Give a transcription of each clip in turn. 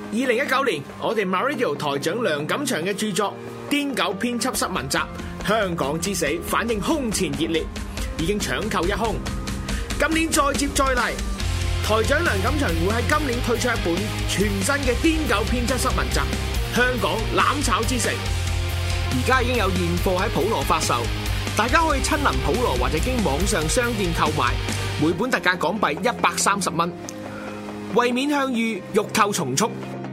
2019年，我哋 MyRadio 台長梁錦祥嘅著作《癲狗編輯室文集：香港之死》反應空前熱烈，已經搶購一空。今年再接再厲，台長梁錦祥會喺今年推出一本全新嘅《癲狗編輯室文集：香港攬炒之城》，而家已經有現貨喺普羅發售，大家可以親臨普羅或者經網上商店購買，每本特價港幣130蚊。為免向隅，欲購從速。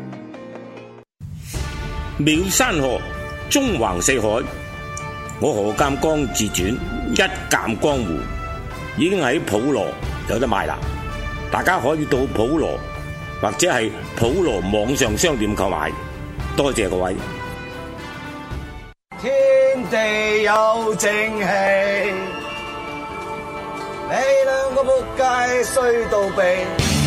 妙山河，縱橫四海。我何鑑江自傳一鑑江湖已經喺普羅有得賣啦，大家可以到普羅或者係普羅網上商店購買。多謝各位。 天地有正氣，你兩個仆街衰到痹。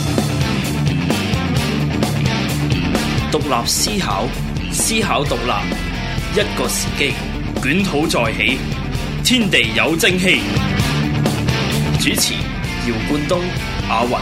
獨立思考，思考獨立，一個時機，捲土再起，天地有正氣。主持：姚冠東、阿雲。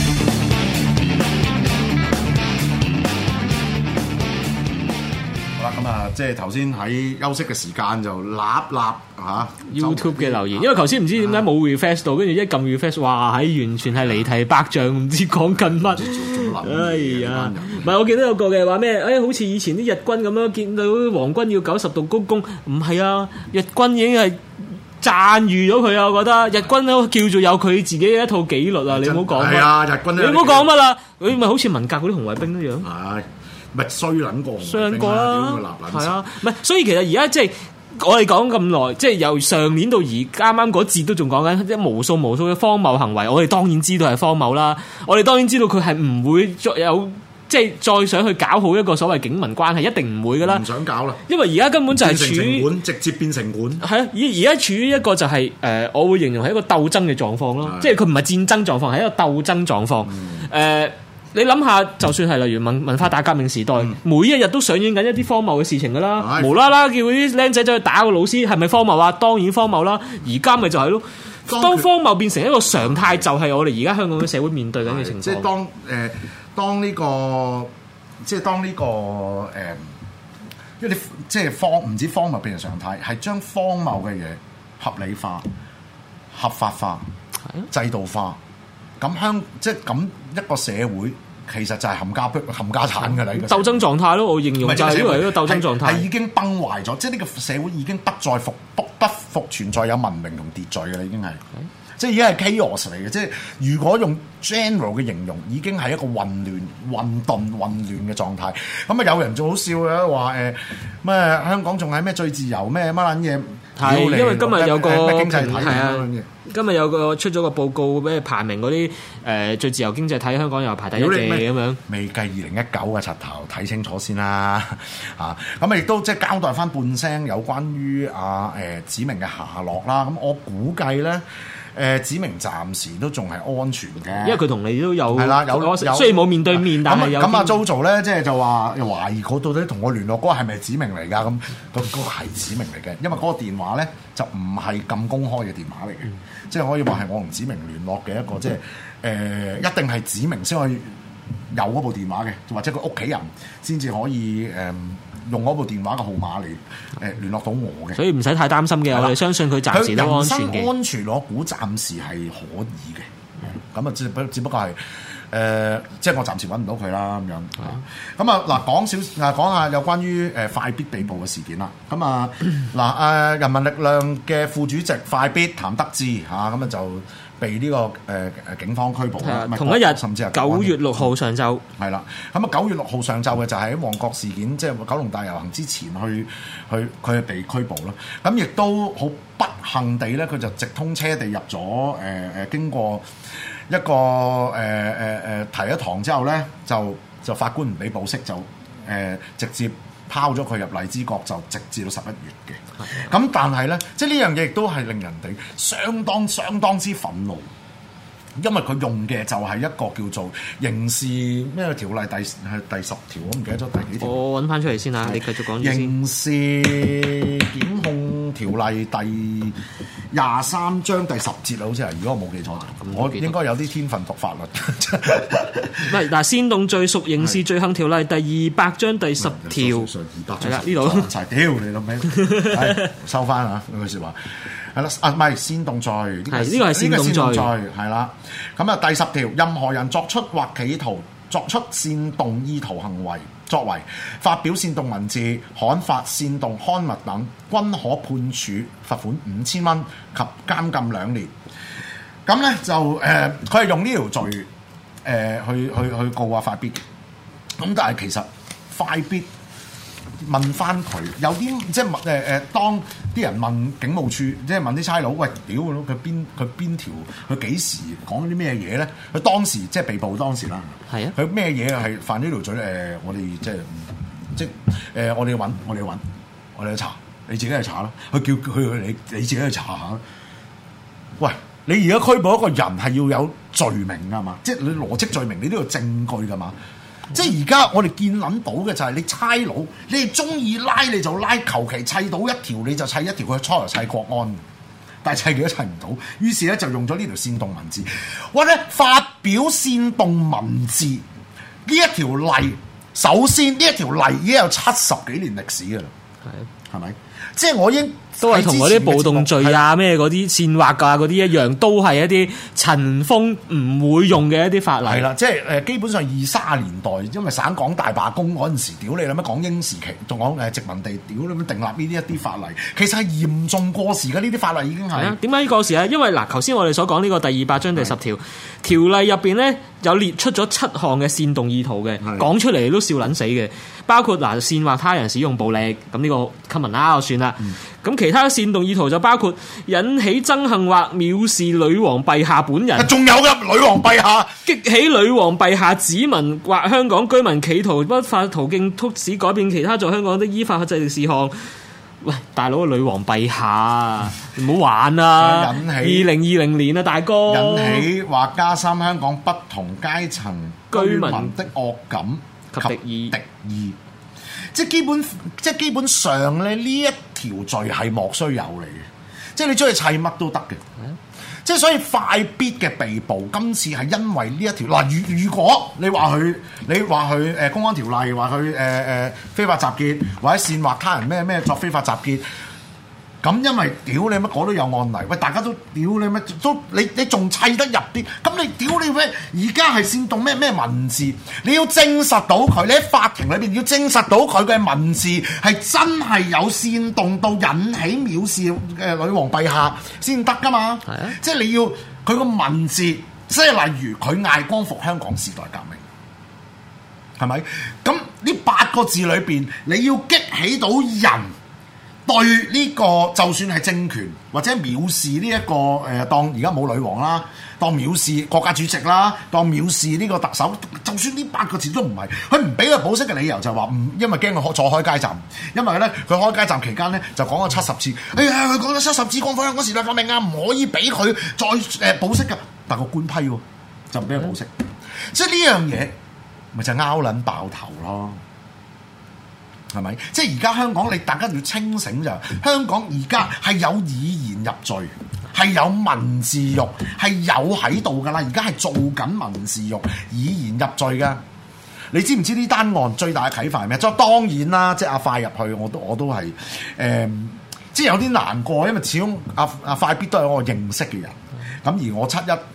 好啦，咁啊，即係頭先喺休息嘅時間就立嚇 YouTube 嘅留言，因為頭先唔知點解冇 refresh 到，跟住一撳 refresh， 哇！喺完全係離題百丈，唔知講緊乜。哎呀，唔係我記得有個嘅話咩？好似以前啲日軍咁樣，見到皇軍要90度鞠躬，唔係啊，日軍已經係讚譽咗佢啊！我覺得日軍都叫做有佢自己嘅一套紀律啊！你唔好講乜。係啊，日軍你唔好講乜啦，佢咪好似文革嗰啲紅衛兵一樣。 係，咪衰撚過？ 衰撚過啦，係啊，唔係，所以其實而家即係。我哋講咁耐，即係由上年到而啱啱嗰節都仲講緊，即係無數嘅荒謬行為。我哋當然知道係荒謬啦，我哋當然知道佢係唔會再有即係再想去搞好一個所謂警民關係，一定唔會噶啦。唔想搞啦， 因為而家根本就係處於直接變成本。 係啊，而家處於一個就係我會形容係一個鬥爭嘅狀況咯，即係佢唔係戰爭狀況，係一個鬥爭狀況。你諗下，就算係例如文化大革命時代，每一日都上映緊一啲荒謬嘅事情噶啦，無啦啦叫啲僆仔走去打個老師，係咪荒謬啊？當然荒謬啦！而家咪就係咯，當荒謬變成一個常態，就係我哋而家香港嘅社會面對緊嘅情況。 即係當呢個，即係當呢個因為即係唔止荒謬變成常態，係將荒謬嘅嘢合理化、合法化、制度化。咁即係咁一個社會，其實就係冚家產㗎啦！ 鬥爭狀態咯，我形容就係因為一個鬥爭狀態， 係已經崩壞咗，即係呢個社會已經不復存在有文明同秩序嘅啦，已經係，即係已經係 chaos 嚟嘅。即係如果用 general 嘅形容，已經係一個混亂嘅狀態。咁啊，有人仲好笑嘅話咩香港仲係咩最自由咩乜撚嘢？係因為今日有個經濟體係啊。 今日有個出咗個報告，咩排名嗰啲最自由經濟體，香港又排第一嘅咁樣。未計2019嘅柒頭，睇清楚先啦嚇。咁啊，亦都即係交代翻半聲有關於子明嘅下落啦。咁我估計咧。子明暫時都仲係安全嘅，因為佢同你都有係啦，有雖然冇面對面，但係有咁啊 JoJo 咧，即係就話懷疑嗰到底同我聯絡嗰個係咪子明嚟㗎？咁嗰個係子明嚟嘅，因為嗰個電話咧就唔係咁公開嘅電話嚟嘅，即係可以話係我同子明聯絡嘅一個，即係一定係子明先可以有嗰部電話嘅，或者佢屋企人先至可以用嗰部電話嘅號碼嚟聯絡到我嘅，所以唔使太擔心嘅。我哋相信佢暫時都安全嘅。安全我估暫時係可以嘅。咁啊，只不過係即係我暫時揾唔到佢啦咁樣。咁啊嗱，講下有關於快必被捕嘅事件啦。咁啊嗱人民力量嘅副主席快必譚德志嚇咁啊就被呢個警方拘捕啦。同一日，甚至係9月6號上晝，係啦。咁啊9月6號上晝嘅就係喺旺角事件，即係九龍大遊行之前佢係被拘捕啦。咁亦都好不幸地咧，佢就直通車地入咗經過一個提咗堂之後咧，就法官唔俾保釋，就直接拋咗佢入荔枝角，就直至到11月嘅。咁但係咧，即係呢樣嘢亦都係令人哋相當之憤怒，因為佢用嘅就係一個叫做刑事咩條例第10條，我唔記得咗第幾條。我揾翻出嚟先啊，你繼續講。刑事檢控條例第23章第10節好似係，如果我冇記錯就，我應該有啲天分讀法律。 唔係嗱，煽動罪屬刑事罪行條例第200章第10條，係啦呢度。 屌你老味，收翻啊嗰句説話。係啦，唔係煽動罪，呢個係煽動罪，係啦。咁啊，第10條，任何人作出或企圖作出煽動意圖行為，作為發表煽動文字、刊發煽動刊物等，均可判處罰款5000蚊及監禁2年。咁咧就佢係用呢條罪去告啊快必。咁但係其實快必問翻佢，有啲即係當啲人問警務處，即係問啲差佬，喂，屌佢邊條，佢幾時講啲咩嘢咧？佢當時即係被捕當時啦，係啊，佢咩嘢係犯呢條罪？我哋我哋揾，我哋去查，你自己去查啦。佢叫佢你自己去查下。喂，你而家拘捕一個人係要有罪名㗎嘛？即係你邏輯罪名，你都要證據㗎嘛？即係而家我哋見撚到嘅就係你差佬，你哋中意拉你就拉，求其砌到一條你就砌一條，佢初頭砌國安，但係砌極都砌唔到，於是咧就用咗呢條煽動文字。或者發表煽動文字呢一條例，首先呢一條例已經有70幾年歷史㗎啦，係咪？即係我已經都係同嗰啲暴動罪啊、咩嗰啲煽惑啊嗰啲一樣，都係一啲塵封唔會用嘅一啲法例。係啦，即係基本上20-30年代，因為省港大罷工嗰陣時，屌你諗乜港英時期，仲講殖民地，屌你乜訂立呢啲一啲法例，其實係嚴重過時嘅呢啲法例已經係。 點解過時啊？因為嗱，頭先我哋所講呢個第200章第10條條例入邊咧，有列出咗7項嘅煽動意圖嘅，講出嚟都笑撚死嘅，包括嗱煽惑他人使用暴力，咁呢個 common 啦，我算啦。咁其他煽動意圖就包括引起憎恨或藐視女王陛下本人， 仲有嘅女王陛下， 激起女王陛下子民或香港居民企圖不法途徑促使改變其他在香港的依法制定事項。喂，大佬，女王陛下，唔好玩啊！引起2020年啊，大哥， 引起或加深香港不同階層居民的惡感及敵意。即係基本上咧，呢一條罪係莫須有嚟嘅，即係你中意砌乜都得嘅。即係所以快必嘅被捕，今次係因為呢一條嗱。如果你話佢公安條例話佢非法集結或者煽惑他人咩作非法集結。咁因為屌你乜我都有案例，喂大家都屌你乜都你仲砌得入啲，咁你屌你咩？而家係煽動咩文字？你要證實到佢，你喺法庭裏邊要證實到佢嘅文字係真係有煽動到引起藐視女王陛下先得噶嘛？係啊，即係你要佢個文字，即係例如佢嗌光復香港時代革命，係咪？咁呢8個字裏邊，你要激起到人對呢個就算係政權或者藐視呢一個當而家冇女王啦，當藐視國家主席啦，當藐視呢個特首，就算呢8個字都唔係，佢唔俾佢保釋嘅理由就係話唔，因為驚佢再開街站，因為咧佢開街站期間咧就講咗70次，哎呀佢講咗70次光復香港時代革命啊，唔可以俾佢再保釋㗎，但個官批喎就唔俾佢保釋，即係呢樣嘢咪就拗撚爆頭咯。係咪？即係而家香港，你大家要清醒就，香港而家係有以言入罪，係有文字獄，係有喺度㗎啦。而家係做緊文字獄，以言入罪㗎。你知唔知呢單案最大嘅啟發係咩？即係當然啦，即係阿快入去，我都係即係有啲難過，因為始終阿快必都係我認識嘅人。咁而我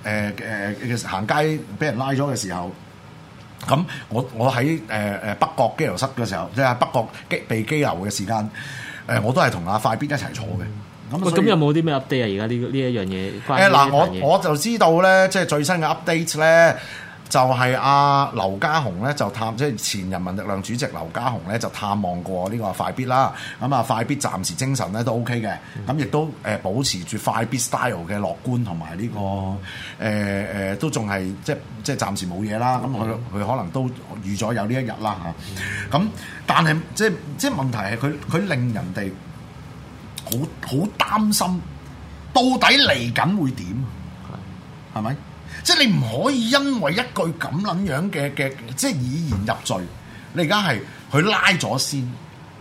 7·1行街俾人拉咗嘅時候。咁我喺北角羈留室嘅時候，即係北角被羈留嘅時間，我都係同阿快必一齊坐嘅。 咁有冇啲咩 update 啊？而家呢一樣嘢？ 嗱，我就知道咧，即係最新嘅 update 咧，就係阿劉家雄咧就即係前人民力量主席劉家雄咧就探望過呢個快必啦。咁啊，快必暫時精神咧都 OK 嘅，咁亦都保持住快必 style 嘅樂觀同埋呢個都仲係即係暫時冇嘢啦。咁佢可能都預咗有呢一日啦嚇。咁但係即係問題係佢令人哋好擔心，到底嚟緊會點？係咪？即係你唔可以因為一句咁撚樣嘅即係以言入罪，你而家係佢拉咗先，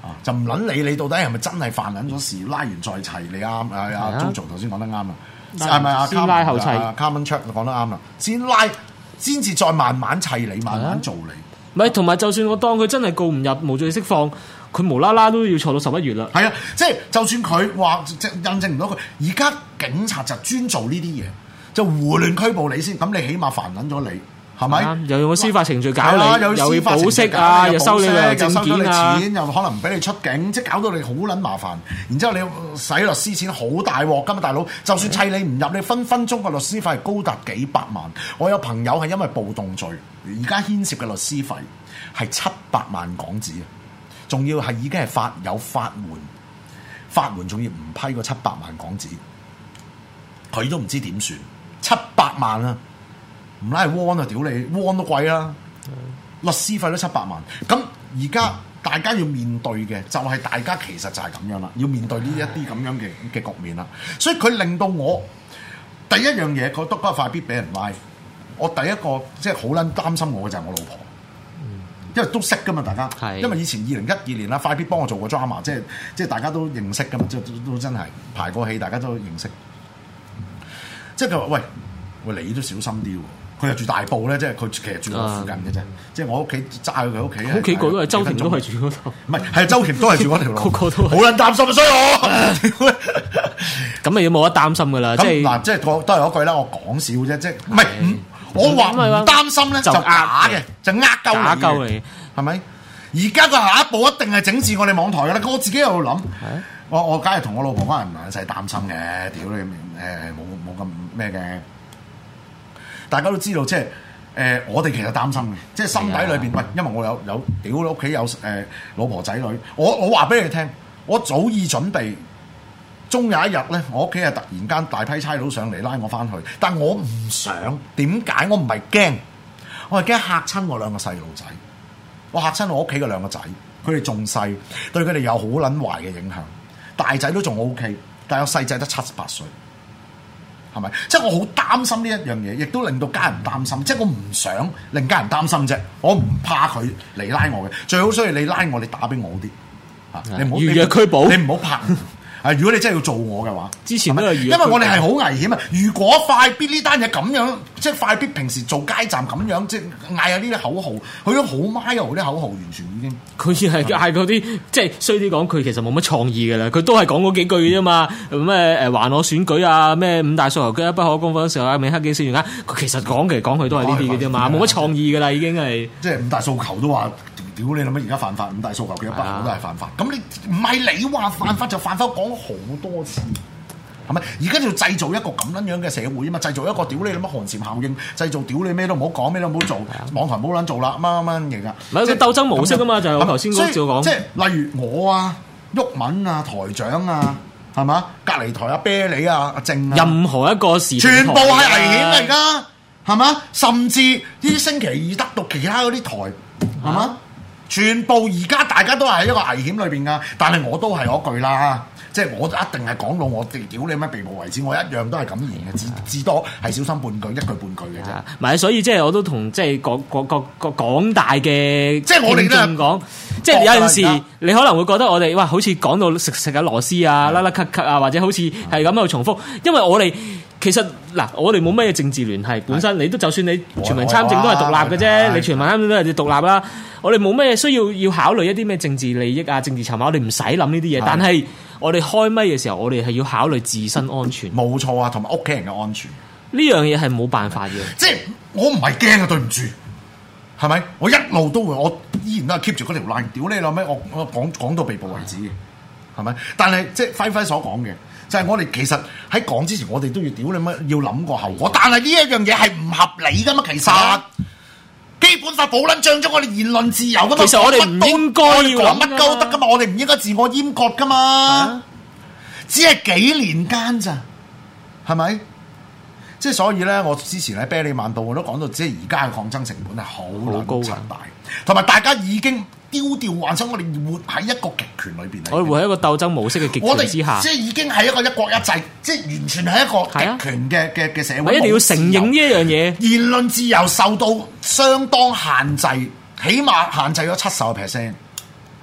就唔撚理你到底係咪真係犯撚咗事，拉完再砌，你啱阿 Jojo 頭先講得啱啦，係咪啊？ 先拉後砌 Carmen Check 講得啱啦，先拉先至再慢慢砌你，慢慢做你。 唔係，同埋就算我當佢真係告唔入無罪釋放，佢無啦啦都要坐到11月啦。 係啊，即係就算佢話即印證唔到佢，而家警察就專做呢啲嘢，就胡亂拘捕你先，咁你起碼煩撚咗你。係咪？ 又用個司法程序搞你，又要保釋啊，又收你旅遊證件啊， 錢又可能唔俾你出境，即係搞到你好撚麻煩。然之後你使律師錢好大鑊㗎嘛，大佬。就算砌你唔入，你分分鐘個律師費係高達幾百萬。我有朋友係因為暴動罪，而家牽涉嘅律師費係700萬港紙啊！仲要係已經係法援，法援仲要唔批個700萬港紙，佢都唔知點算700萬啊！唔拉係汪啊！屌你，汪都貴啦，律師費都700萬。咁而家大家要面對嘅就係大家其實就係咁樣啦，要面對呢一啲咁樣嘅局面啦。所以佢令到我第一樣嘢，覺得嗰快必俾人拉。我第一個即係好撚擔心我嘅就係我老婆，因為都識噶嘛，大家。因為以前2012年啦，快必幫我做過 drama， 即係大家都認識噶嘛，即係都真係排過戲，大家都認識。即係佢話：喂，你都小心啲喎。佢又住大埔咧，即係佢其實住我附近嘅啫。即係我屋企揸去佢屋企， 屋企個都係周田都係住嗰度， 唔係周田都係住嗰條路， 個都好撚擔心，所以我咁咪要冇得擔心噶啦。即係嗱，即係都係嗰句啦，我講笑啫，即係唔係我話唔擔心咧，就假嘅，就呃鳩你，係咪？而家個下一步一定係整治我哋網台噶啦。我自己又諗，我梗係同我老婆關係唔係使擔心嘅，屌你冇咁咩嘅。大家都知道，即係我哋其實擔心嘅，即係心底裏邊，喂，因為我有屌你屋企有老婆仔女，我話俾你聽，我早已準備，終有一日咧，我屋企係突然間大批差佬上嚟拉我翻去，但我唔想，點解？我唔係驚，我係驚嚇親我兩個細路仔，我嚇親我屋企嘅兩個仔，佢哋仲細，對佢哋有好撚壞嘅影響，大仔都仲 OK，但有細仔得7、8歲。係咪？即係我好擔心呢一樣嘢，亦都令到家人擔心。即係我唔想令家人擔心啫，我唔怕佢嚟拉我嘅。最好所以你拉我，你打俾我啲啊，你唔好預約拘捕， 你唔好拍。如果你真係要做我嘅話， 之前都係因為我哋係好危險啊！如果快必呢單嘢咁樣，即係快必平時做街站咁樣，即係嗌下呢啲口號，佢都好 mile 啲口號，完全已經佢係嗌嗰啲，即係衰啲講，佢其實冇乜創意嘅啦。佢都係講嗰幾句啫嘛。咩還我選舉啊，咩5大訴求居一不可公分時候啊，美克幾先完佢其實講嚟講去都係呢啲嘅啫嘛，冇乜創意嘅啦，已經係即係5大訴求都話。屌你諗乜而家犯法5大訴求嘅不好都係犯法，咁你唔係你話犯法就犯法，講好多次，係咪？而家就製造一個咁樣嘅社會啊嘛，製造一個屌你諗乜寒蟬效應，製造屌你咩都唔好講，咩都唔好做，網台唔好撚做啦，乜嘢啊？ 唔係個鬥爭模式啊嘛，就係我頭先嗰照講， 即係例如我啊、毓民啊、台長啊，係嘛？隔離台啊、啤梨啊、阿正啊， 任何一個時全部係危險嚟㗎，係嘛？甚至呢啲星期二得到其他嗰啲台，係嘛？全部而家大家都係喺一個危險裏邊㗎，但係我都係嗰句啦，即係我一定係講到我哋屌你乜被捕為止，我一樣都係咁言嘅，至多係小心半句，一句半句嘅啫。 唔係，所以即係我都同即係廣大嘅即係我哋都係講，即係有陣時你可能會覺得我哋哇，好似講到食緊螺絲啊、甩甩咳咳啊，或者好似係咁喺度重複，因為我哋。其實嗱，我哋冇咩政治聯繫，本身你都就算你全民參政都係獨立嘅啫，你全民參政都係獨立啦。我哋冇咩需要考慮一啲咩政治利益啊、政治籌碼，我哋唔使諗呢啲嘢。但係我哋開咪嘅時候，我哋係要考慮自身安全。 冇錯啊，同埋屋企人嘅安全。 呢樣嘢係冇辦法嘅。 即係我唔係驚啊，對唔住，係咪？我一路都會，我依然都係 keep 住嗰條 line。屌你老味，我講到被捕為止嘅，係咪？但係即係輝所講嘅。就係我哋其實喺講之前，我哋都要屌你乜，要諗個後果。但係呢一樣嘢係唔合理噶嘛？其實基本法保撚障咗我哋言論自由噶嘛？ 其實我哋唔應該要講乜鳩得噶嘛？我哋唔應該自我閹割噶嘛？只係幾年間咋，係咪？即係所以咧，我之前喺啤梨晚報我都講到，即係而家嘅抗爭成本係好高強大，同埋大家已經丟掉幻想，我哋活喺一個極權裏邊。 我哋活喺一個鬥爭模式嘅極權之下， 即係已經係一個一國一制，即係完全係一個極權嘅社會。 我一定要承認呢一樣嘢， 言論自由受到相當限制，起碼限制咗70%，係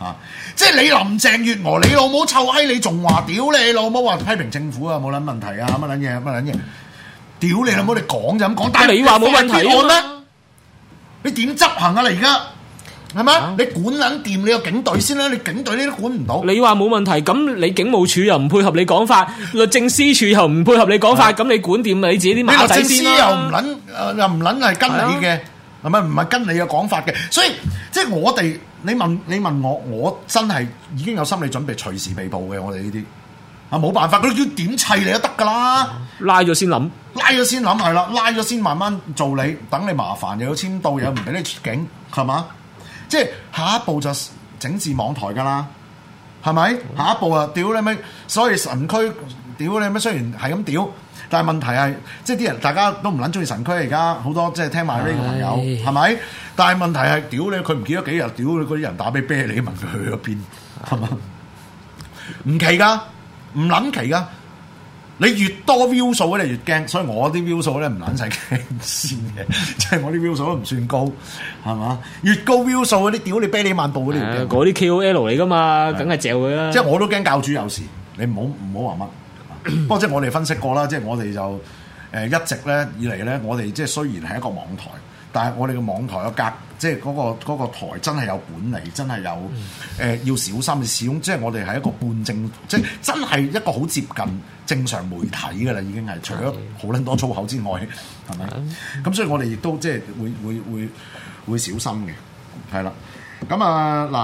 即係你林鄭月娥，你老母臭閪，你仲話屌你老母話批評政府啊，冇撚問題啊，乜撚嘢？屌你老母，你講就咁講，但係你話冇問題咩？你點執行啊？你而家係咪？你管撚掂你個警隊先啦，你警隊你都管唔到。 你話冇問題，咁你警務處又唔配合你講法，律政司處又唔配合你講法，咁你管掂你自己啲馬仔先啦。 又唔撚係跟你嘅，係咪？唔係跟你嘅講法嘅，所以即係我哋，你問我真係已經有心理準備，隨時被捕嘅。我哋呢啲啊冇辦法，佢要點砌你都得㗎啦。 拉咗先諗係啦，拉咗先慢慢做你，等你麻煩又要簽到，又唔俾你出境，係嘛？即係下一步就整治網台㗎啦，係咪？下一步啊，屌你咪，所以神區屌你咪，雖然係咁屌，但係問題係，即係啲人大家都唔撚中意神區，而家好多即係聽埋呢個朋友，係咪？但係問題係，屌你佢唔見咗幾日，屌你嗰啲人打俾啤你問佢去咗邊，係嘛？唔奇㗎，唔撚奇㗎。你越多 view 數咧，你越驚，所以我啲 view 數咧唔撚使驚先嘅，即係我啲 view 數都唔算高，係嘛？越高 view 數嗰啲，屌你啤你萬步嗰啲， 嗰啲 KOL 嚟噶嘛，梗係嚼佢啦。 即係我都驚教主有事，你唔好話乜。不過即係我哋分析過啦，即係我哋就一直咧以嚟咧，我哋即係雖然係一個網台，但係我哋嘅網台嘅格，即係嗰個台真係有管理，真係有要小心。始終即係我哋係一個半正，即係真係一個好接近正常媒體㗎啦，已經係除咗好撚多粗口之外，係咪？咁所以我哋亦都即係會小心嘅，係啦。咁啊嗱，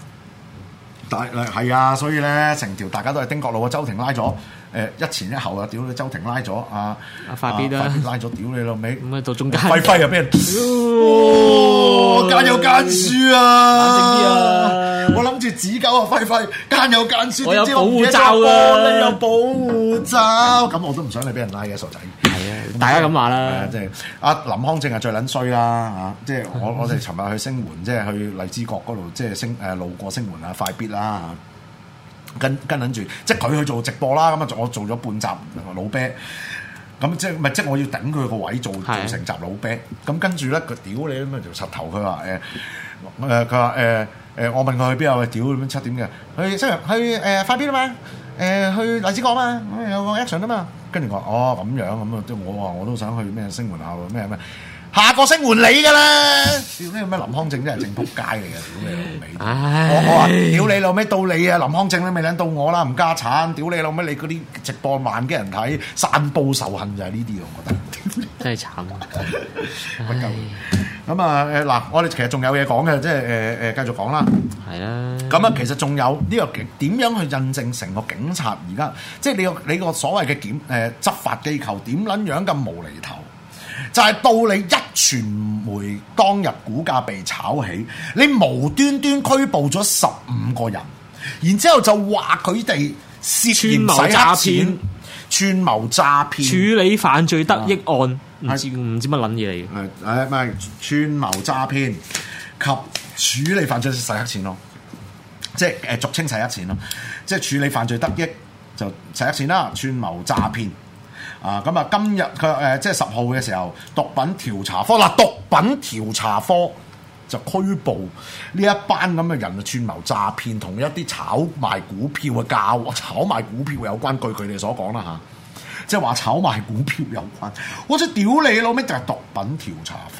係啊，所以咧成條大家都係丁角路嘅周庭拉咗。一前一後啊！屌你周庭拉咗阿快必啦，拉咗屌你老味， 咁啊到中間輝輝又俾人，奸有奸輸啊！冷靜啲啊！我諗住指狗啊，輝輝奸有奸輸， 我有保護罩啊！ 你有保護罩，咁我都唔想你俾人拉嘅傻仔。 係啊，大家咁話啦。 即係阿林康正係最撚衰啦嚇！即係我哋尋日去星門，即係去荔枝角嗰度，即係路過星門啊，快必啦嚇。跟緊住，即係佢去做直播啦，咁啊我做咗半集老啤，咁即係我要頂佢個位做成集老啤，咁跟住咧佢屌你咁啊條柒頭，佢話佢話我問佢去邊啊？屌咁7點嘅，去快必啊嘛，去荔枝角啊嘛，有個 action 啊嘛，跟住我話哦咁樣咁啊，即係我話我都想去咩星門校咩。下個星門你㗎啦！屌你咩林康正真係正仆街嚟嘅，屌你老味！我話屌你老味到你啊！林康正都未撚到我啦，唔家產！屌你老味！你嗰啲直播萬幾人睇，散佈仇恨就係呢啲我覺得真係慘。 咁啊嗱，我哋其實仲有嘢講嘅，即係繼續講啦。 係啊。咁啊，其實仲有呢個點樣去印證成個警察而家，即係你個所謂嘅執法機構點撚樣咁無厘頭？就係到你一傳媒當日股價被炒起，你無端端拘捕咗15個人，然之後就話佢哋涉嫌洗黑錢、串謀詐騙、 處理犯罪得益案，唔知乜撚嘢嚟嘅。 咪串謀詐騙及處理犯罪洗黑錢咯，即係俗稱洗黑錢咯，即係處理犯罪得益就洗黑錢啦，串謀詐騙。咁啊！今日佢即係10號嘅時候，毒品調查科毒品調查科就拘捕呢一班咁嘅人，串謀詐騙同一啲炒賣股票嘅炒賣股票有關，據佢哋所講啦嚇，即係話炒賣股票有關。我真屌你老味，就係毒品調查科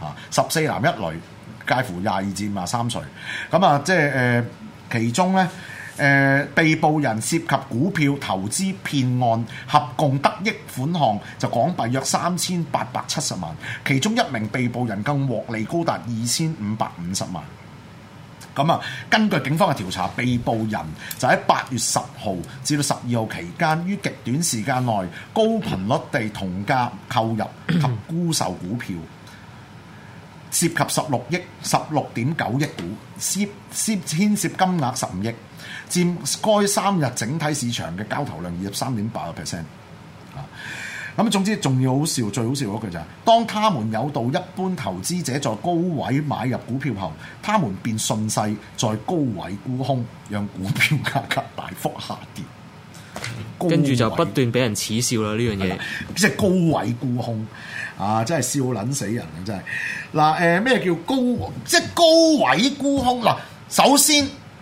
14男1女，介乎22至53歲。咁啊，即係其中咧。被捕人涉及股票投資騙案，合共得益款項就港幣約3870萬，其中一名被捕人更獲利高達2550萬。咁啊，根據警方嘅調查，被捕人就喺8月10號至到12號期間，於極短時間內高頻率地同價購入及沽售股票，涉及16.9億股，牽涉金額15億。佔該3日整體市場嘅交投量23.8%。咁總之仲要好笑，最好笑嗰句就係：當他們誘導一般投資者在高位買入股票後，他們便順勢在高位沽空，讓股票價格大幅下跌。 跟住就不斷俾人恥笑啦呢樣嘢， 即係高位沽空真係笑撚死人啊！真係嗱咩叫高？即係高位沽空嗱，首先。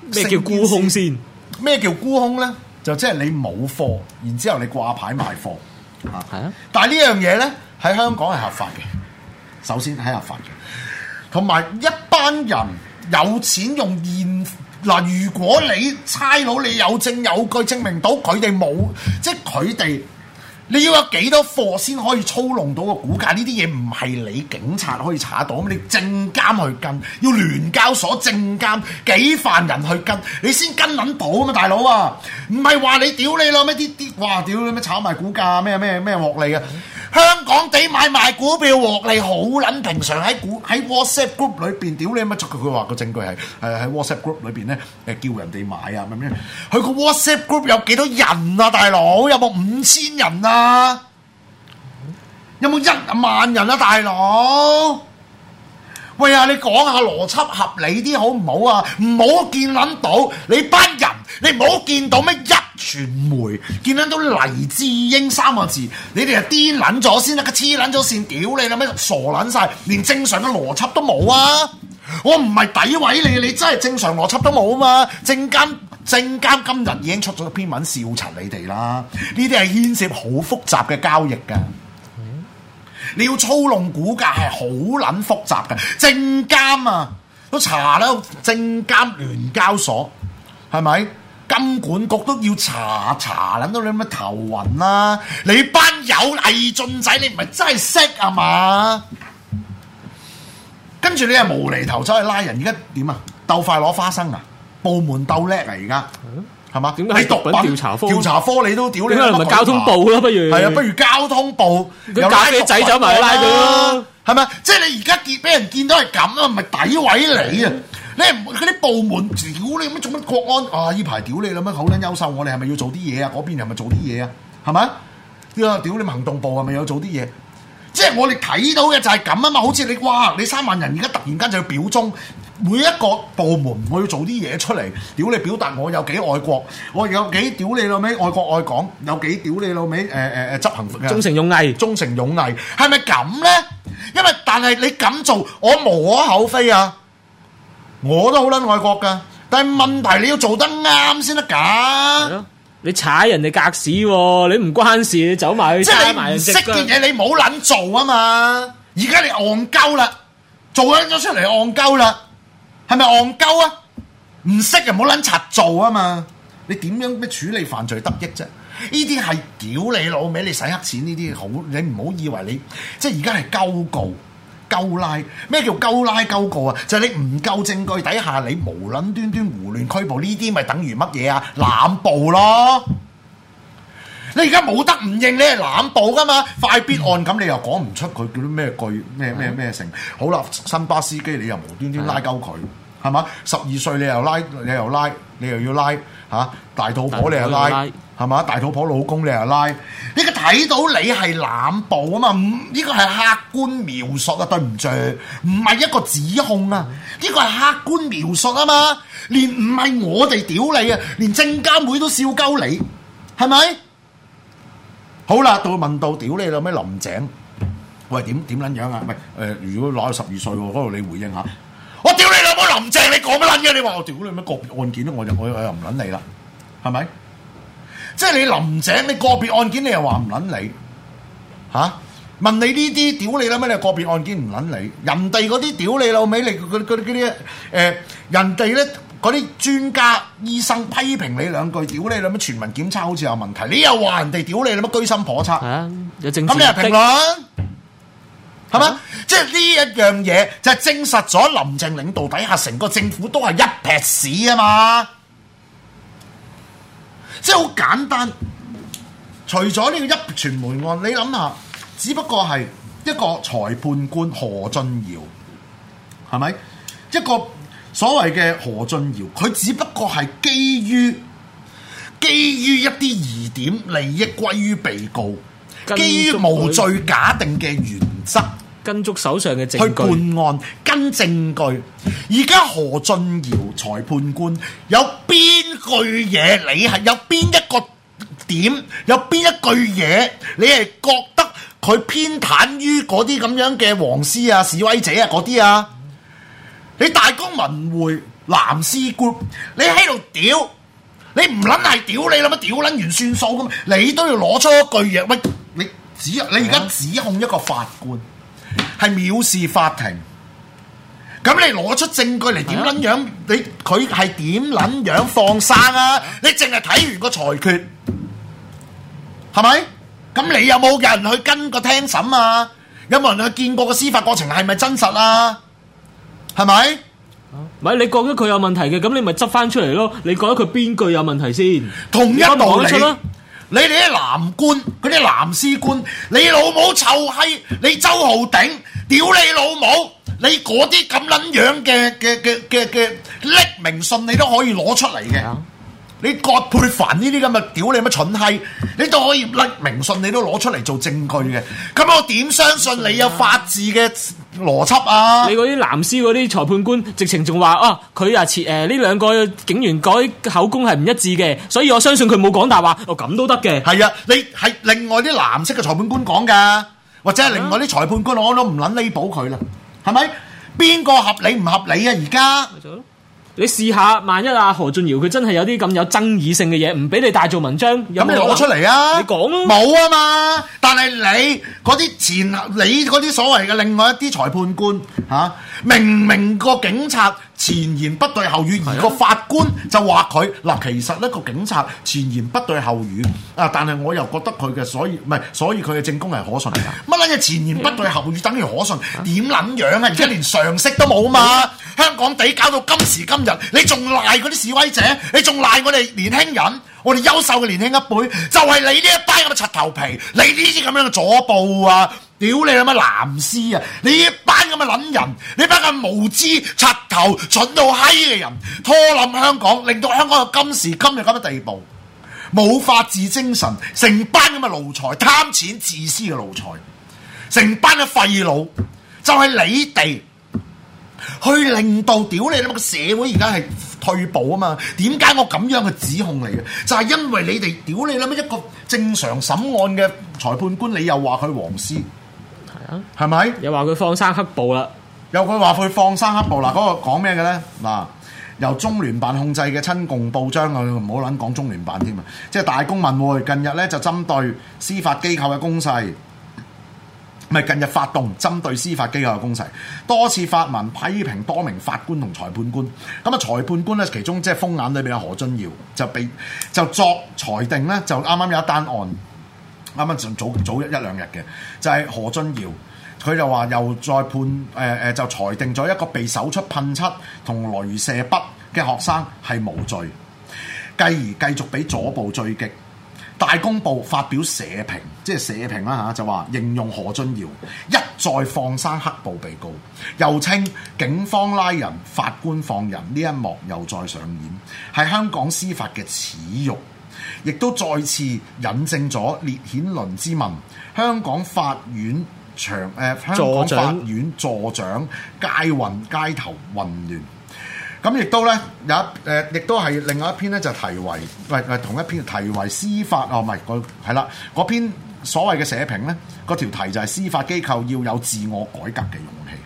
咩叫沽空先？ 咩叫沽空咧？就即係你冇貨，然之後你掛牌賣貨嚇。係啊，但係呢樣嘢咧喺香港係合法嘅。首先係合法嘅，同埋一班人有錢用現嗱。如果你差佬你有證有據證明到佢哋冇，即係佢哋。你要有幾多貨先可以操弄到個股價？呢啲嘢唔係你警察可以查到，咁你證監去跟，要聯交所證監幾萬人去跟，你先跟撚到啊嘛，大佬啊！唔係話你屌你咯咩啲哇屌你咩炒賣股價咩獲利啊！香港地買賣股票獲利好撚平常，喺 WhatsApp group 裏邊屌你乜？佢話個證據係喺 WhatsApp group 裏邊咧叫人哋買啊咁樣。佢個 WhatsApp group 有幾多人啊，大佬？有冇5000人啊？有冇1萬人啊，大佬？喂啊！你講下邏輯合理啲好唔好啊？唔好見撚到你班人，你唔好見到咩壹傳媒，見撚到黎智英3個字，你哋係癲撚咗先得，黐撚咗線，屌你啦咩？傻撚晒，連正常嘅邏輯都冇啊！我唔係詆毀你，你真係正常邏輯都冇啊嘛！證監今日已經出咗篇文笑柒你哋啦，呢啲係牽涉好複雜嘅交易㗎。你要操弄股價係好撚複雜嘅，證監啊都查啦，證監聯交所係咪？金管局都要查撚到你乜頭暈啦！你班友偽進仔，你唔係真係識啊嘛？跟住你係無厘頭走去拉人，而家點啊？鬥快攞花生啊！部門鬥叻啊！而家係嘛？點解你毒品調查科你都屌你？點解唔係交通部啦？不如係啊，不如交通部有咖啡仔走埋去拉佢咯，係咪？即係你而家俾人見到係咁啊，唔係詆毀你啊！你嗰啲部門屌你乜做乜國安啊？呢排屌你啦乜好撚優秀，我哋係咪要做啲嘢啊？嗰邊係咪做啲嘢啊？係咪？屌你行動部係咪有做啲嘢？即係我哋睇到嘅就係咁啊嘛！好似你哇，你3萬人而家突然間就要表忠。每一個部門我要做啲嘢出嚟，屌你表達我有幾愛國，我有幾屌你老味愛國愛港，有幾屌你老味執行忠誠勇毅，係咪咁咧？因為但係你咁做，我無可厚非啊，我都好撚愛國噶，但係問題你要做得啱先得㗎。 你踩人哋格屎喎，你唔關事，你走埋去踩埋人隻腳。 即係你唔識嘅嘢，你冇撚做啊嘛！而家你戇鳩啦，做咗出嚟戇鳩啦。係咪戇鳩啊？唔識就唔好撚柒做啊嘛！你點樣咩處理犯罪得益啫？呢啲係屌你老味，你洗黑錢呢啲好，你唔好以為你即係而家係鳩告鳩拉。咩叫鳩拉鳩告啊？就係你唔夠證據底下，你無撚端端胡亂拘捕，呢啲咪等於乜嘢啊？濫捕咯！你而家冇得唔認，你係濫捕噶嘛？快必案咁，你又講唔出佢叫啲咩句咩成？好啦，新巴司機你又無端端拉鳩佢，係嘛？12歲你又拉，你又要拉嚇大肚婆你又拉，係嘛？大肚婆老公你又拉，呢個睇到你係濫捕啊嘛？呢個係客觀描述啊，對唔住，唔係一個指控啊，呢個係客觀描述啊嘛，連唔係我哋屌你啊，連證監會都笑鳩你，係咪？好啦，到問到屌你啦咩林鄭？喂點撚樣啊？喂如果攞到12歲嗰度，你回應下。我屌你老母林鄭，你講乜撚嘢？你話我屌你咩個別案件咧？我又唔撚理啦，係咪？即係你林鄭，你個別案件你又話唔撚理嚇？問你呢啲屌你啦咩？你個別案件唔撚理，人哋嗰啲屌你老味，你嗰啲人哋咧。嗰啲專家醫生批評你兩句，屌你啦乜全民檢測好似有問題，你又話人哋屌你啦乜居心叵測， 有政治咁你又評論係嘛？即係呢一樣嘢就係證實咗林鄭領導底下成個政府都係一撇屎啊嘛！即係好簡單，除咗呢個壹傳媒案，你諗下，只不過係一個裁判官何俊堯，係咪一個？所謂嘅何俊堯，佢只不過係基於一啲疑點利益歸於被告，基於無罪假定嘅原則， 跟足手上嘅證據去判案，跟證據。而家何俊堯裁判官有邊句嘢，你係有邊一個點，有邊一句嘢，你係覺得佢偏袒於嗰啲咁樣嘅黃絲啊、示威者啊嗰啲啊？ 你大公文匯藍絲 group，你喺度屌，你唔撚係屌你啦乜屌撚完算數咁，你都要攞出一句嘢，喂，你而家指控一個法官係藐視法庭，咁你攞出證據嚟點撚樣？佢係點撚樣放生啊？你淨係睇完個裁決，係咪？咁你有冇人去跟個聽審啊？有冇人去見過個司法過程係咪真實啊？係咪？ 唔係你覺得佢有問題嘅，咁你咪執翻出嚟咯。你覺得佢邊句有問題先？ 同一道理，你哋啲藍官，嗰啲藍絲官，你老母臭閪，你周浩鼎，屌你老母！你嗰啲咁撚樣嘅匿名信，你都可以攞出嚟嘅。你葛珮帆呢啲咁嘅屌你乜蠢閪，你都可以匿名信，你都攞出嚟做證據嘅。咁我點相信你有法治嘅邏輯啊？ 你嗰啲藍絲嗰啲裁判官，直情仲話啊，佢呢兩個警員改口供係唔一致嘅，所以我相信佢冇講大話。哦，咁都得嘅。係啊， 你係另外啲藍色嘅裁判官講㗎，或者係另外啲裁判官，我都唔撚彌補佢啦。係咪？邊個合理唔合理啊？而家你試下，萬一何俊堯佢真係有啲咁有爭議性嘅嘢，唔俾你大做文章，咁你攞出嚟啊！ 你講咯， 冇啊嘛。但係你嗰啲所謂嘅另外一啲裁判官明個警察前言不對後語，而個法官就話佢嗱，其實呢個警察前言不對後語啊，但係我又覺得佢嘅所以佢嘅證供係可信嘅。乜撚嘢前言不對後語等於可信？點撚樣啊？而家連常識都冇嘛！香港地搞到今時今日，你仲賴嗰啲示威者，你仲賴我哋年輕人，我哋優秀嘅年輕一輩，就係你呢一班咁嘅柒頭皮，你呢啲咁樣嘅左部啊！屌你諗乜藍絲啊！你呢班咁嘅撚人，你班咁無知、柒頭、蠢到閪嘅人，拖冧香港，令到香港有今時今日咁嘅地步，冇法治精神，成班咁嘅奴才，貪錢自私嘅奴才，成班嘅廢佬，就係你哋去令到屌你諗個社會而家係退步啊嘛？點解我咁樣去指控你嘅？就係因為你哋屌你諗乜一個正常審案嘅裁判官，你又話佢黃絲。係咪？ 又話佢放生黑暴啦？ 又佢話佢放生黑暴啦？嗰個講咩嘅咧？嗱，由中聯辦控制嘅親共報章啊，唔好撚講中聯辦添啊！即係大公文匯近日咧就針對司法機構嘅攻勢，近日發動針對司法機構嘅攻勢，多次發文批評多名法官同裁判官。咁啊，裁判官咧其中即係風眼裏邊有何俊堯就作裁定咧，就啱啱有一單案。啱啱早一兩日嘅，就係何俊堯，佢就話又再判就裁定咗一個被搜出噴漆同雷射筆嘅學生係無罪，繼而繼續俾左部追擊。大公報發表社評，即係社評啦就話形容何俊堯一再放生黑暴被告，又稱警方拉人、法官放人呢一幕又再上演，係香港司法嘅恥辱。亦都再次引證咗列顯倫之問：香港法院座長街頭混亂。咁亦都咧亦都係另外一篇咧就題為同一篇題為司法嗰篇所謂嘅社評咧，嗰條題就係司法機構要有自我改革嘅勇氣。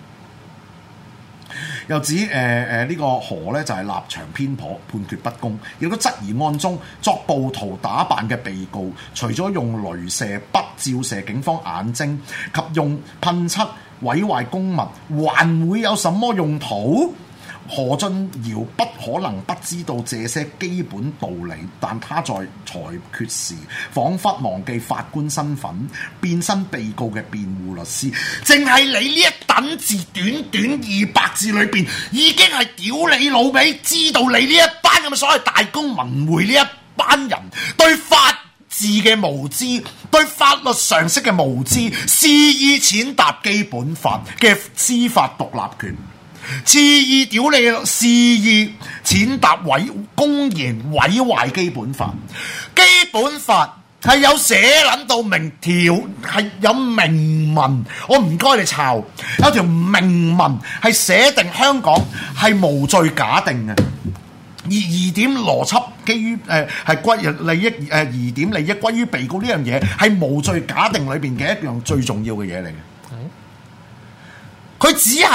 又指呢個何咧就係立場偏頗、判決不公，亦都質疑案中作暴徒打扮嘅被告，除咗用雷射筆照射警方眼睛及用噴漆毀壞公物，還會有什麼用途？何俊堯不可能不知道這些基本道理，但他在裁決時彷彿忘記法官身份，變身被告嘅辯護律師。淨係你呢一等字，短短200字裏邊，已經係屌你老味，知道你呢一班咁嘅所謂大公文匯呢一班人對法治嘅無知，對法律常識嘅無知，肆意踐踏基本法嘅司法獨立權。肆意屌你，肆意踐踏公然毀壞基本法。基本法係有寫撚到明條，係有明文，我唔該你抄，有條明文係寫定香港係無罪假定嘅。而疑點邏輯基於係歸利益疑點利益歸於被告呢樣嘢係無罪假定裏邊嘅一樣最重要嘅嘢嚟嘅。佢只係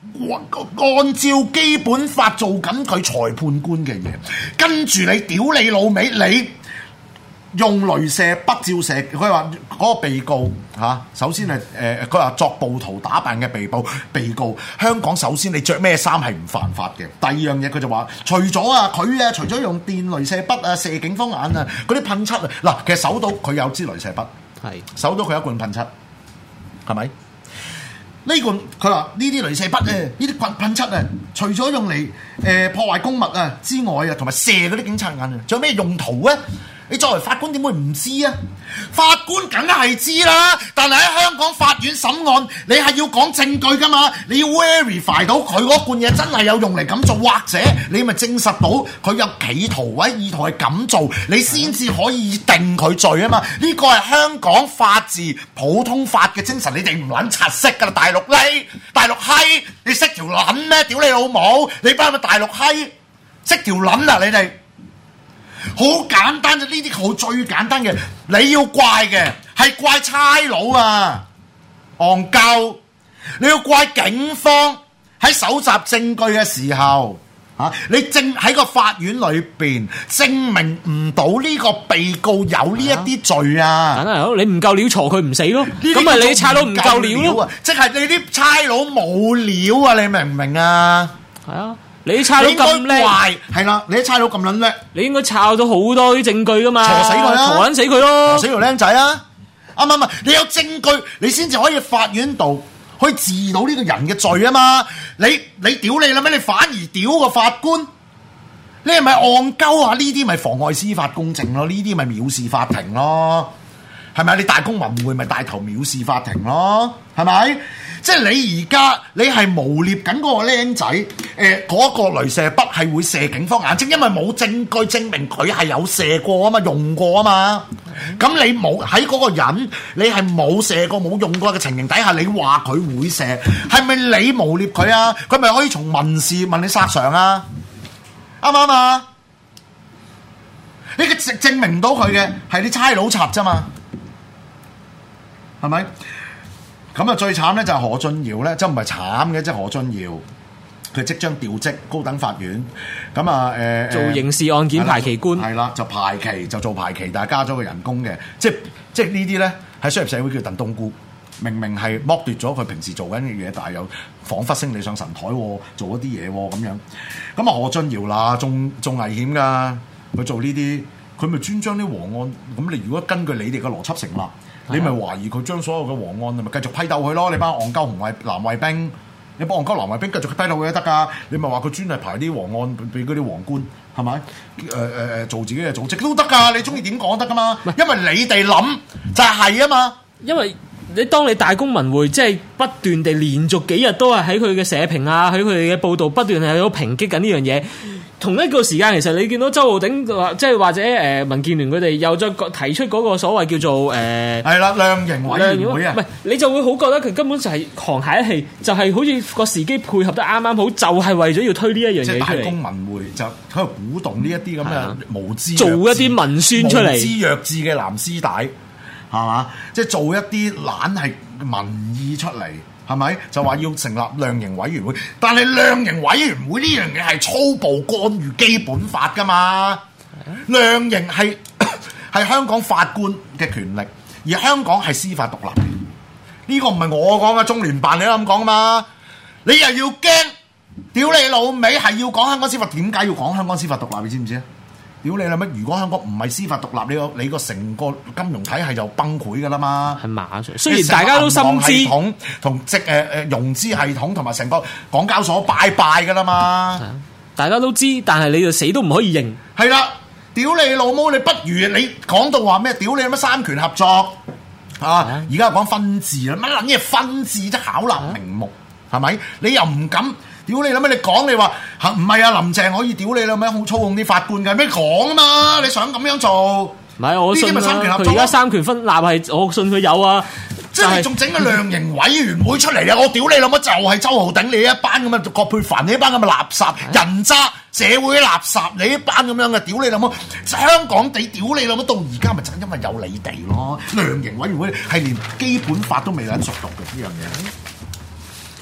按照基本法做緊佢裁判官嘅嘢，跟住你屌你老味，你用雷射筆照射，佢話嗰個被告首先係佢話作暴徒打扮嘅被告，香港首先你着咩衫係唔犯法嘅。第二樣嘢佢就話，除咗除咗用電雷射筆射警方眼嗰啲噴漆嗱，其實搜到佢有支雷射筆，係搜到佢一罐噴漆，係咪？呢罐佢話呢啲雷射筆呢啲噴漆除咗用嚟破壞公物之外同埋射嗰啲警察眼仲有咩用途啊？你作為法官點會唔知啊？法官梗係知啦，但係喺香港法院審案，你係要講證據噶嘛？你要 verify 到佢嗰罐嘢真係有用嚟咁做，或者你咪證實到佢有企圖或者意圖係咁做，你先至可以定佢罪啊嘛？呢個係香港法治普通法嘅精神，你哋唔撚察識噶啦！大陸閪，你識條撚咩？屌你老母！你班咪大陸閪識條撚啊！你哋。好簡單啫，呢啲好最簡單嘅，你要怪嘅係怪差佬啊，戇鳩！你要怪警方喺搜集證據嘅時候，你正喺個法院裏邊證明唔到呢個被告有呢一啲罪啊！ 你唔夠料鋤佢唔死咯，咁咪你差佬唔夠料咯， 即係你啲差佬冇料啊！你明唔明啊？ 係啊。你差佬咁叻， 係啦！你啲差佬咁撚叻， 你應該抄到好多啲證據噶嘛， 鋤死佢啦， 鋤撚死佢咯， 鋤死條僆仔啊！啱唔啱？你有證據，你先至可以法院度可以治到呢個人嘅罪啊嘛！你屌你啦咩？你反而屌個法官，你係咪戇鳩啊？呢啲咪妨礙司法公正咯？呢啲咪藐視法庭咯？係咪？你大公民會咪帶頭藐視法庭咯？係咪？即係你而家你係誣衊緊嗰個僆仔，嗰個雷射筆係會射警方眼睛，因為冇證據證明佢係有射過啊嘛，用過啊嘛。咁你冇喺嗰個人，你係冇射過冇用過嘅情形底下，你話佢會射，係咪你誣衊佢啊？佢咪可以從民事問你索償啊？啱唔啱啊？你證明唔到佢嘅係你差佬插啫嘛，係咪？咁啊，最慘咧就係何俊堯咧，即係唔係慘嘅，即係何俊堯佢即將調職高等法院，咁啊做刑事案件排期官， 係啦，就排期就做排期，但係加咗個人工嘅，即係呢啲咧喺商業社會叫燉冬菇，明明係剝奪咗佢平時做緊嘅嘢，但係又彷彿升你上神台做一啲嘢咁樣，咁啊何俊堯啦，仲危險㗎，佢做呢啲，佢咪專將啲黃案，咁你如果根據你哋嘅邏輯成立。你咪懷疑佢將所有嘅黃案，你咪繼續批鬥佢咯。你班戇鳩藍衛兵，你幫戇鳩藍衛兵繼續批鬥佢都得㗎。你咪話佢專係排啲黃案俾嗰啲黃官，係咪？做自己嘅組織都得㗎。你中意點講得㗎嘛？因為你哋諗就係啊嘛。 因為當你大公民會即係不斷地連續幾日都係喺佢嘅社評啊，喺佢哋嘅報導不斷係有抨擊緊呢樣嘢。同一個時間，其實你見到周浩鼎即係或者民建聯佢哋又再提出嗰個所謂叫做係啦量刑委員會啊， 唔係你就會好覺得佢根本就係沆瀣一氣，就係好似個時機配合得啱啱好，就係為咗要推呢一樣嘢出嚟。即係大公民會就喺度鼓動呢一啲咁嘅無知做一啲文宣出嚟， 無知弱智嘅藍絲帶係嘛？即係做一啲懶係民意出嚟。係咪就話要成立量刑委員會？但係量刑委員會呢樣嘢係粗暴干預基本法㗎嘛？量刑係香港法官嘅權力，而香港係司法獨立。呢個唔係我講嘅，中聯辦你都咁講嘛？你又要驚？屌你老味，係要講香港司法？點解要講香港司法獨立？你知唔知啊？屌你啦咩？如果香港唔係司法獨立，你個成個金融體系就崩潰噶啦嘛。 係馬上，雖然大家都心知系統同融資系統同埋成個港交所拜拜噶啦嘛。 大家都知，但係你就死都唔可以認。 係啦，屌你老母！你不如你講到話咩？屌你乜三權合作啊！而家講分治啦，乜撚嘢分治啫？巧立名目係咪？你又唔敢？屌你啦咩？你講你話唔係啊？林鄭可以屌你啦咩？好操控啲法官嘅咩講啊嘛？你想咁樣做？ 唔係我信佢而家三權分立係，我信佢有啊。 即係你仲整個量刑委員會出嚟啊！我屌你老母就係周浩鼎你一班咁嘅葛珮帆，你一班咁嘅垃圾人渣社會垃圾，你一班咁樣嘅屌你老母！香港地屌你老母到而家咪就係因為有你哋咯。量刑委員會係連基本法都未撚熟讀嘅呢樣嘢。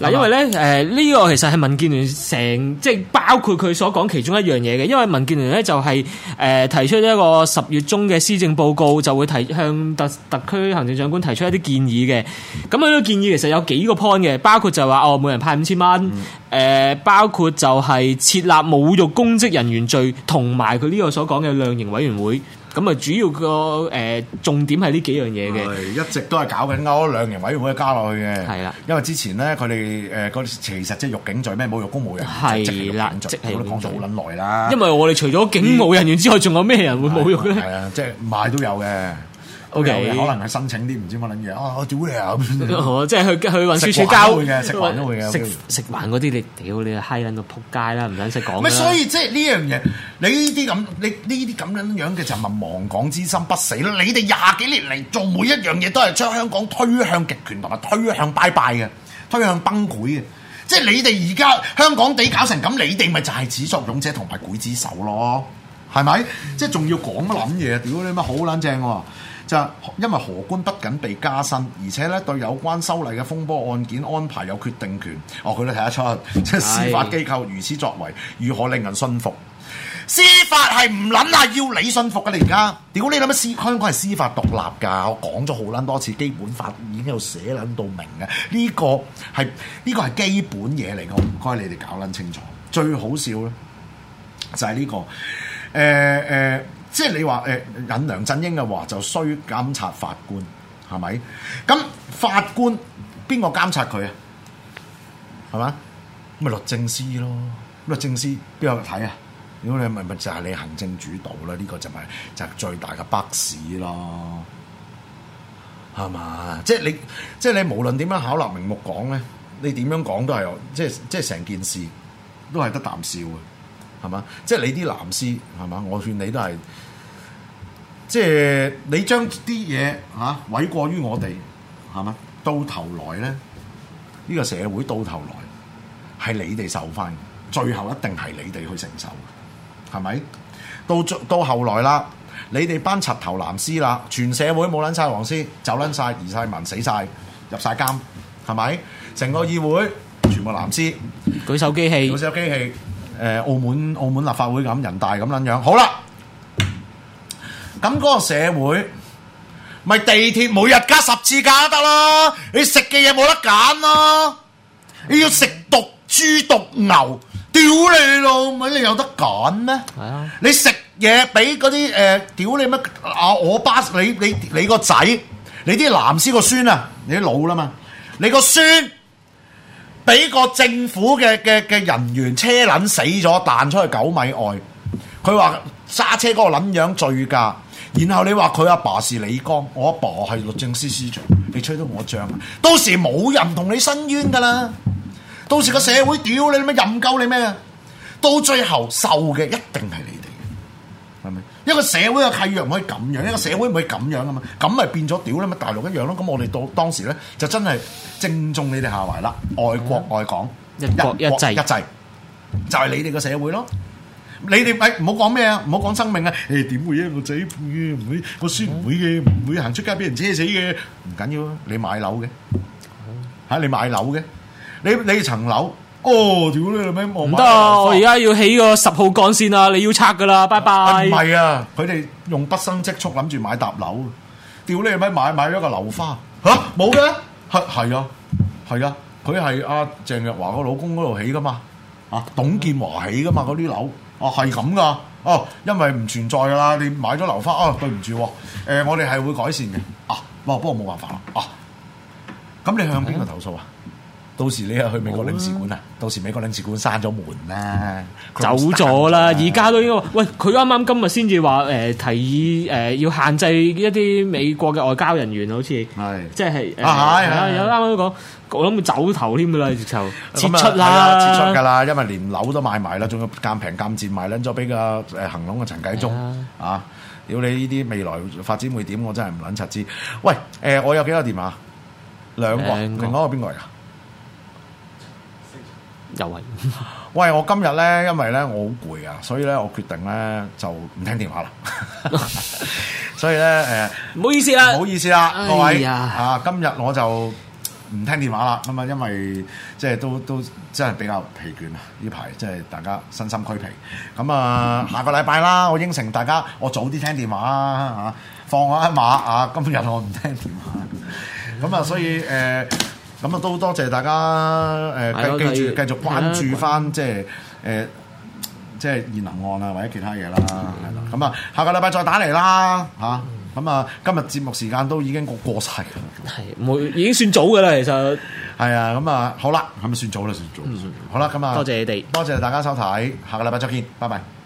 嗱，因為咧呢個其實係民建聯即係包括佢所講其中一樣嘢嘅，因為民建聯咧就係提出一個10月中嘅施政報告，就會向特區行政長官提出一啲建議嘅。咁呢個建議其實有幾個 point 嘅，包括就話每人派5000蚊，包括就係設立侮辱公職人員罪，同埋佢呢個所講嘅量刑委員會。咁啊，主要個重點係呢幾樣嘢嘅， 一直都係搞緊嗰量刑委員會加落去嘅。 係啦，因為之前咧佢哋嗰其實即係辱警罪咩侮辱公務人員， 係啦， 即係講咗好撚耐啦。 因為我哋除咗警務人員之外，仲有咩人會侮辱咧？ 係啊，即係賣都有嘅。可能係申請啲唔知乜撚嘢啊！屌你啊！ 即係去運輸署交嘅，食環都會嘅。 食環嗰啲你屌你閪撚到撲街啦，唔撚識講。 咪所以即係呢樣嘢，你呢啲咁樣嘅就係亡港之心不死啦！你哋20幾年嚟做每一樣嘢都係將香港推向極權同埋推向拜拜嘅，推向崩潰嘅。即係你哋而家香港地搞成咁，你哋咪就係始作俑者同埋劊子手咯，係咪？即係仲要講乜撚嘢？屌你乜好撚正喎！就因為何官不僅被加薪，而且咧對有關修例嘅風波案件安排有決定權。佢都睇得出，即係司法機構如此作為，如何令人信服？司法係唔撚係要你信服嘅。你而家屌你諗乜？香港係司法獨立㗎。我講咗好撚多次，基本法已經有寫撚到明嘅。呢個係基本嘢嚟嘅，唔該你哋搞撚清楚。最好笑咧就係呢個即係你話引梁振英嘅話就需監察法官，係咪？咁法官邊個監察佢啊？係嘛？咪律政司咯，律政司邊個睇啊？如果你咪就係你行政主導啦，呢個就係最大嘅北市咯，係嘛？即係你無論點樣巧立名目講咧，你點樣講都係即係成件事都係得啖笑嘅，係嘛？即係你啲藍絲係嘛？我勸你都係。即係你將啲嘢諉過於我哋係嘛？到頭來咧，呢個社會到頭來係你哋受翻，最後一定係你哋去承受，係咪？到後來啦，你哋班柒頭藍絲啦，全社會冇撚晒黃絲，走撚晒移晒民死晒入晒監，係咪？成個議會全部藍絲， 舉手機器， 澳門立法會咁，人大咁撚樣，好啦。咁嗰個社會咪地鐵每日加10次價得咯，你食嘅嘢冇得揀咯，你要食毒豬毒牛，屌你老味，你有得揀咩？係啊，你食嘢俾嗰啲屌你乜我巴你個仔，你啲藍絲個孫啊，你都老啦嘛，你個孫俾個政府嘅人員車撚死咗，彈出去9米外，佢話揸車嗰個撚樣醉駕。然後你話佢阿爸是李剛，我阿爸係律政司司長，你吹到我脹，到時冇人同你申冤噶啦，到時個社會屌你咩任鳩你咩啊？到最後受嘅一定係你哋嘅，係咪？一個社會嘅契約唔可以咁樣，一個社會唔可以咁樣啊嘛，咁咪變咗屌你咪大陸一樣咯。咁我哋到當時咧就真係正中你哋下懷啦，愛國愛港， 一國一制， 就係你哋嘅社會咯。你哋唔好講咩啊，唔好講生命啊！點會啊？個仔唔會，個孫唔會嘅，唔會行出街俾人車死嘅。唔緊要啊！你買樓嘅你買樓嘅，你層樓屌你老味！ 唔得啊！我而家要起個10號幹線啊！你要拆噶啦，拜拜！ 唔係啊！佢哋用畢生積蓄諗住買搭樓，屌你老味！買咗個樓花冇嘅，係啊，佢係阿鄭若驊個老公嗰度起噶嘛，董建華起噶嘛嗰啲樓。係咁噶，因為唔存在噶啦，你買咗樓花，對唔住，我哋係會改善嘅，不過冇辦法啦，咁你向邊個投訴啊？到時你又去美國領事館啊？到時美國領事館閂咗門啦， 走咗啦，而家都應該喂，佢啱啱今日先至話提議要限制一啲美國嘅外交人員，好似係即係有啱啱都講。我諗佢走頭添噶啦，直頭撤出啦， 撤出噶啦，因為連樓都賣埋啦，仲要賤平賤賤賣撚咗俾個恒隆嘅陳繼宗屌你呢啲未來發展會點？我真係唔撚柒知。喂，我有幾個電話？2個，另外一個邊個嚟㗎？ 又係。 喂，我今日咧，因為咧我好攰啊，所以咧我決定咧就唔聽電話啦。所以咧唔好意思啦， 各位今日我就唔聽電話啦。咁啊，因為即係都真係比較疲倦啊！呢排即係大家身心俱疲。咁啊，下個禮拜啦，我應承大家，我早啲聽電話啊嚇，放我一馬啊！今日我唔聽電話。咁啊，所以咁啊都多謝大家繼續關注翻即係現行案啊或者其他嘢啦，係啦。咁啊，下個禮拜再打嚟啦嚇。咁啊，今日節目時間都已經過晒㗎啦。 係，已經算早㗎啦，其實。 係啊，咁啊，好啦，係咪算早啦？算早。好啦，咁啊， 多謝你哋， 多謝大家收睇，下個禮拜再見，拜拜。